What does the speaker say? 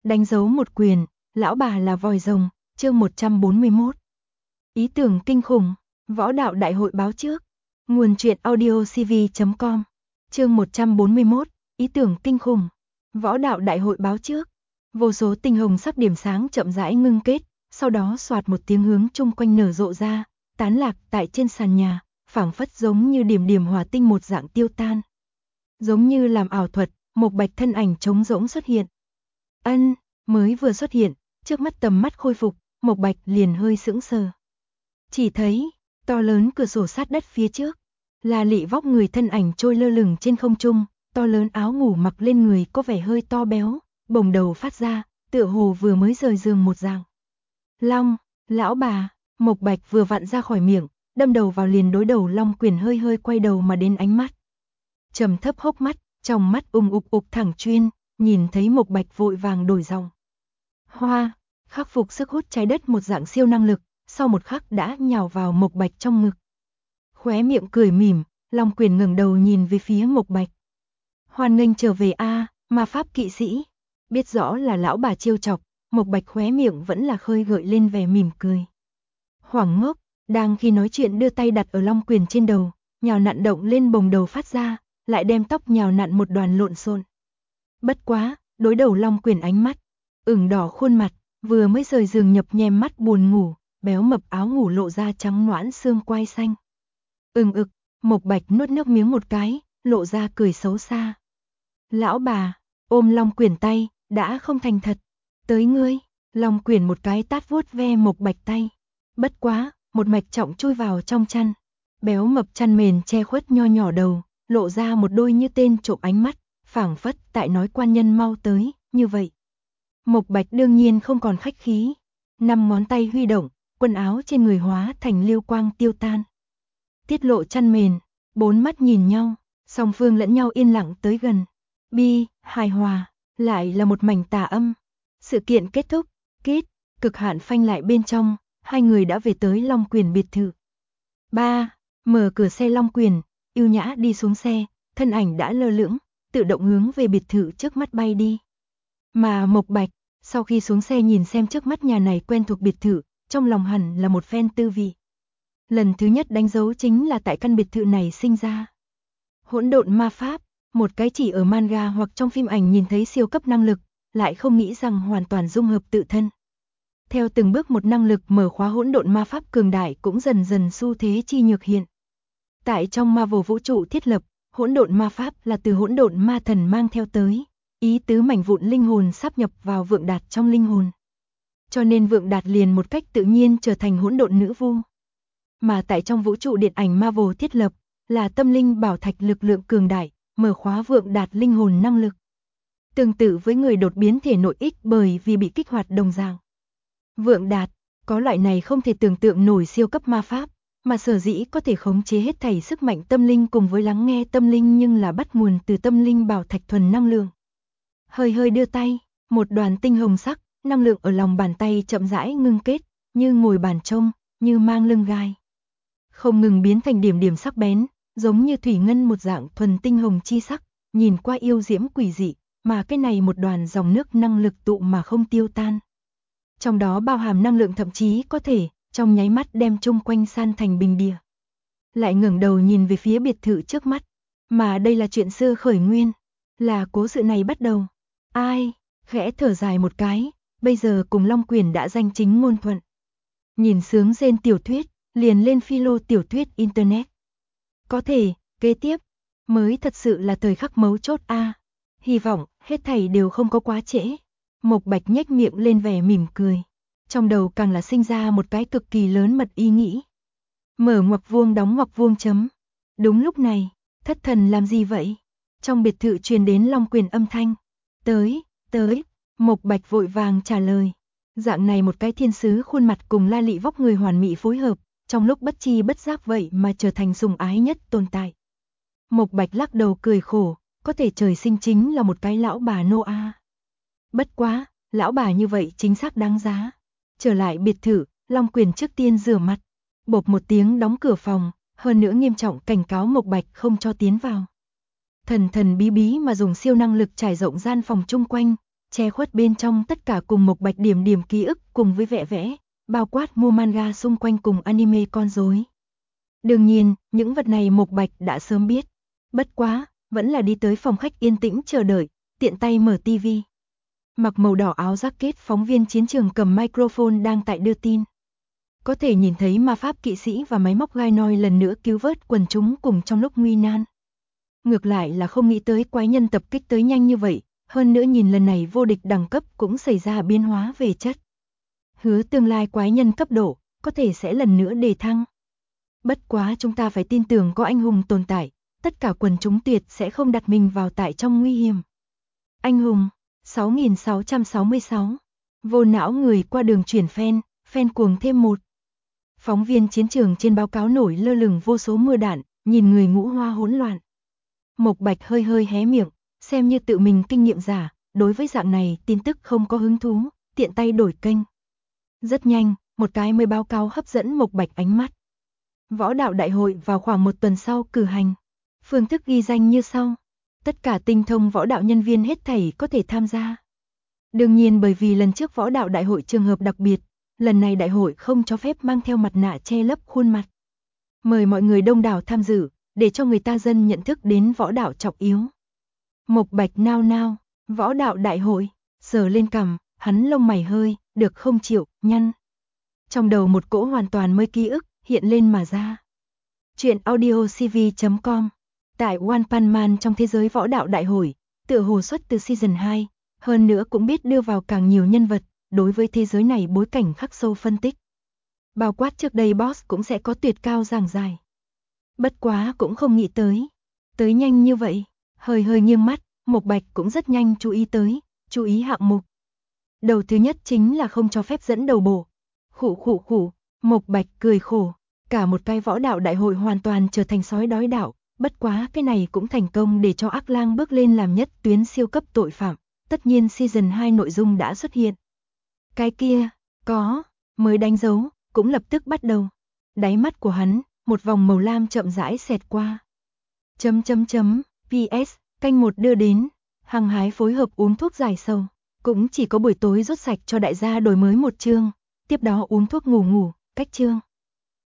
đánh dấu một quyền, lão bà là vòi rồng, chương 141. Ý tưởng kinh khủng, võ đạo đại hội báo trước. Nguồn truyện audiocv.com. Chương 141, ý tưởng kinh khủng, võ đạo đại hội báo trước. Vô số tinh hồng sắc điểm sáng chậm rãi ngưng kết, sau đó xoạt một tiếng hướng chung quanh nở rộ ra, tán lạc tại trên sàn nhà, phảng phất giống như điểm điểm hỏa tinh một dạng tiêu tan. Giống như làm ảo thuật, Mộc Bạch thân ảnh trống rỗng xuất hiện. Mới vừa xuất hiện, trước mắt tầm mắt khôi phục, Mộc Bạch liền hơi sững sờ. Chỉ thấy, to lớn cửa sổ sát đất phía trước, là lị vóc người thân ảnh trôi lơ lửng trên không trung, to lớn áo ngủ mặc lên người có vẻ hơi to béo, bồng đầu phát ra, tựa hồ vừa mới rời giường một dạng. Long, lão bà, Mộc Bạch vừa vặn ra khỏi miệng, đâm đầu vào liền đối đầu Long Quyền hơi hơi quay đầu mà đến ánh mắt. Trầm thấp hốc mắt, trong mắt ục thẳng chuyên, nhìn thấy Mộc Bạch vội vàng đổi giọng. Hoa, khắc phục sức hút trái đất một dạng siêu năng lực, sau một khắc đã nhào vào Mộc Bạch trong ngực. Khóe miệng cười mỉm, Long Quyền ngẩng đầu nhìn về phía Mộc Bạch. Hoan nghênh trở về a, ma pháp kỵ sĩ. Biết rõ là lão bà trêu chọc, Mộc Bạch khóe miệng vẫn là khơi gợi lên vẻ mỉm cười. Hoảng ngốc, đang khi nói chuyện đưa tay đặt ở Long Quyền trên đầu, nhào nặn động lên bồng đầu phát ra, lại đem tóc nhào nặn một đoàn lộn xộn. Bất quá, đối đầu Long Quyền ánh mắt ửng đỏ khuôn mặt, vừa mới rời giường nhập nhem mắt buồn ngủ, béo mập áo ngủ lộ ra trắng nõn xương quai xanh. Mộc Bạch nuốt nước miếng một cái, lộ ra cười xấu xa. Lão bà, ôm Long Quyền tay, đã không thành thật. Tới ngươi, Long Quyền một cái tát vuốt ve Mộc Bạch tay. Bất quá, một mạch trọng chui vào trong chăn. Béo mập chăn mền che khuất nho nhỏ đầu, lộ ra một đôi như tên trộm ánh mắt, phảng phất tại nói quan nhân mau tới, như vậy. Mộc Bạch đương nhiên không còn khách khí. 5 ngón tay huy động, quần áo trên người hóa thành lưu quang tiêu tan. Tiết lộ chăn mền, 4 mắt nhìn nhau, song phương lẫn nhau yên lặng tới gần. Hài hòa, lại là một mảnh tà âm. Sự kiện kết thúc, cực hạn phanh lại bên trong, hai người đã về tới Long Quyền biệt thự. Mở cửa xe Long Quyền, yêu nhã đi xuống xe, thân ảnh đã lơ lửng, tự động hướng về biệt thự trước mắt bay đi. Mà Mộc Bạch, sau khi xuống xe nhìn xem trước mắt nhà này quen thuộc biệt thự, trong lòng hẳn là một phen tư vị. Lần thứ nhất đánh dấu chính là tại căn biệt thự này sinh ra. Hỗn độn ma pháp, một cái chỉ ở manga hoặc trong phim ảnh nhìn thấy siêu cấp năng lực, lại không nghĩ rằng hoàn toàn dung hợp tự thân. Theo từng bước một năng lực mở khóa hỗn độn ma pháp cường đại cũng dần dần xu thế chi nhược hiện. Tại trong Marvel vũ trụ thiết lập, hỗn độn ma pháp là từ hỗn độn ma thần mang theo tới, ý tứ mảnh vụn linh hồn sáp nhập vào Vượng Đạt trong linh hồn. Cho nên Vượng Đạt liền một cách tự nhiên trở thành hỗn độn nữ vu. Mà tại trong vũ trụ điện ảnh Marvel thiết lập, là tâm linh bảo thạch lực lượng cường đại, mở khóa Vượng Đạt linh hồn năng lực. Tương tự với người đột biến thể nội ích bởi vì bị kích hoạt đồng dạng. Vượng Đạt, có loại này không thể tưởng tượng nổi siêu cấp ma pháp, mà sở dĩ có thể khống chế hết thảy sức mạnh tâm linh cùng với lắng nghe tâm linh nhưng là bắt nguồn từ tâm linh bảo thạch thuần năng lượng. Hơi đưa tay, một đoàn tinh hồng sắc, năng lượng ở lòng bàn tay chậm rãi ngưng kết, như ngồi bàn trông, như mang lưng gai. Không ngừng biến thành điểm điểm sắc bén, giống như thủy ngân một dạng thuần tinh hồng chi sắc, nhìn qua yêu diễm quỷ dị, mà cái này một đoàn dòng nước năng lực tụ mà không tiêu tan. Trong đó bao hàm năng lượng thậm chí có thể, trong nháy mắt đem chung quanh san thành bình địa. Lại ngẩng đầu nhìn về phía biệt thự trước mắt, mà đây là chuyện xưa khởi nguyên, là cố sự này bắt đầu. Khẽ thở dài một cái, bây giờ cùng Long Quyền đã danh chính ngôn thuận. Nhìn sướng rên tiểu thuyết, liền lên philo tiểu thuyết internet. Có thể, kế tiếp, mới thật sự là thời khắc mấu chốt hy vọng, hết thảy đều không có quá trễ. Mộc Bạch nhếch miệng lên vẻ mỉm cười. Trong đầu càng là sinh ra một cái cực kỳ lớn mật ý nghĩ. Mở ngoặc vuông đóng ngoặc vuông chấm. Đúng lúc này, thất thần làm gì vậy? Trong biệt thự truyền đến Long Quyền âm thanh. Tới. Mộc Bạch vội vàng trả lời. Dạng này một cái thiên sứ khuôn mặt cùng la lị vóc người hoàn mỹ phối hợp, trong lúc bất chi bất giác vậy mà trở thành sủng ái nhất tồn tại. Mộc Bạch lắc đầu cười khổ, có thể trời sinh chính là một cái lão bà nô a. Bất quá, lão bà như vậy chính xác đáng giá. Trở lại biệt thự, Long Quyền trước tiên rửa mặt, bộp một tiếng đóng cửa phòng, hơn nữa nghiêm trọng cảnh cáo Mộc Bạch không cho tiến vào. Thần bí mà dùng siêu năng lực trải rộng gian phòng chung quanh, che khuất bên trong tất cả cùng Mộc Bạch điểm điểm ký ức cùng với vẽ vẽ, bao quát mua manga xung quanh cùng anime con rối. Đương nhiên, những vật này Mộc Bạch đã sớm biết. Bất quá, vẫn là đi tới phòng khách yên tĩnh chờ đợi, tiện tay mở tivi. Mặc màu đỏ áo jacket phóng viên chiến trường cầm microphone đang tại đưa tin. Có thể nhìn thấy ma pháp kỵ sĩ và máy móc gai noi lần nữa cứu vớt quần chúng cùng trong lúc nguy nan. Ngược lại là không nghĩ tới quái nhân tập kích tới nhanh như vậy, hơn nữa nhìn lần này vô địch đẳng cấp cũng xảy ra biến hóa về chất. Hứa tương lai quái nhân cấp độ, có thể sẽ lần nữa đề thăng. Bất quá chúng ta phải tin tưởng có anh hùng tồn tại, tất cả quần chúng tuyệt sẽ không đặt mình vào tại trong nguy hiểm. Anh hùng, 6666. Vô não người qua đường chuyển fan cuồng thêm một. Phóng viên chiến trường trên báo cáo nổi lơ lửng vô số mưa đạn, nhìn người ngũ hoa hỗn loạn. Mộc Bạch hơi hơi hé miệng, xem như tự mình kinh nghiệm giả, đối với dạng này tin tức không có hứng thú, tiện tay đổi kênh. Rất nhanh, một cái mới báo cáo hấp dẫn Mộc Bạch ánh mắt. Võ đạo đại hội vào khoảng một tuần sau cử hành. Phương thức ghi danh như sau. Tất cả tinh thông võ đạo nhân viên hết thảy có thể tham gia. Đương nhiên bởi vì lần trước võ đạo đại hội trường hợp đặc biệt, lần này đại hội không cho phép mang theo mặt nạ che lấp khuôn mặt. Mời mọi người đông đảo tham dự, để cho người ta dân nhận thức đến võ đạo trọng yếu. Mộc Bạch nao nao, võ đạo đại hội, sờ lên cằm, hắn lông mày hơi, được không chịu, nhăn. Trong đầu một cỗ hoàn toàn mới ký ức, hiện lên mà ra. Chuyện audiocv.com. Tại One Punch Man trong thế giới võ đạo đại hội, tựa hồ xuất từ season 2, hơn nữa cũng biết đưa vào càng nhiều nhân vật, đối với thế giới này bối cảnh khắc sâu phân tích. Bao quát trước đây boss cũng sẽ có tuyệt cao giảng giải. Bất quá cũng không nghĩ tới nhanh như vậy, hơi hơi nghiêng mắt, Mộc Bạch cũng rất nhanh chú ý hạng mục. Đầu thứ nhất chính là không cho phép dẫn đầu bộ. Khụ, Mộc Bạch cười khổ, cả một cái võ đạo đại hội hoàn toàn trở thành sói đói đạo, bất quá cái này cũng thành công để cho Ác Lang bước lên làm nhất tuyến siêu cấp tội phạm, tất nhiên season 2 nội dung đã xuất hiện. Cái kia, có, mới đánh dấu, cũng lập tức bắt đầu. Đáy mắt của hắn, một vòng màu lam chậm rãi xẹt qua. PS, canh một đưa đến, hăng hái phối hợp uống thuốc giải sầu, cũng chỉ có buổi tối rút sạch cho đại gia đổi mới một chương, tiếp đó uống thuốc ngủ, cách chương.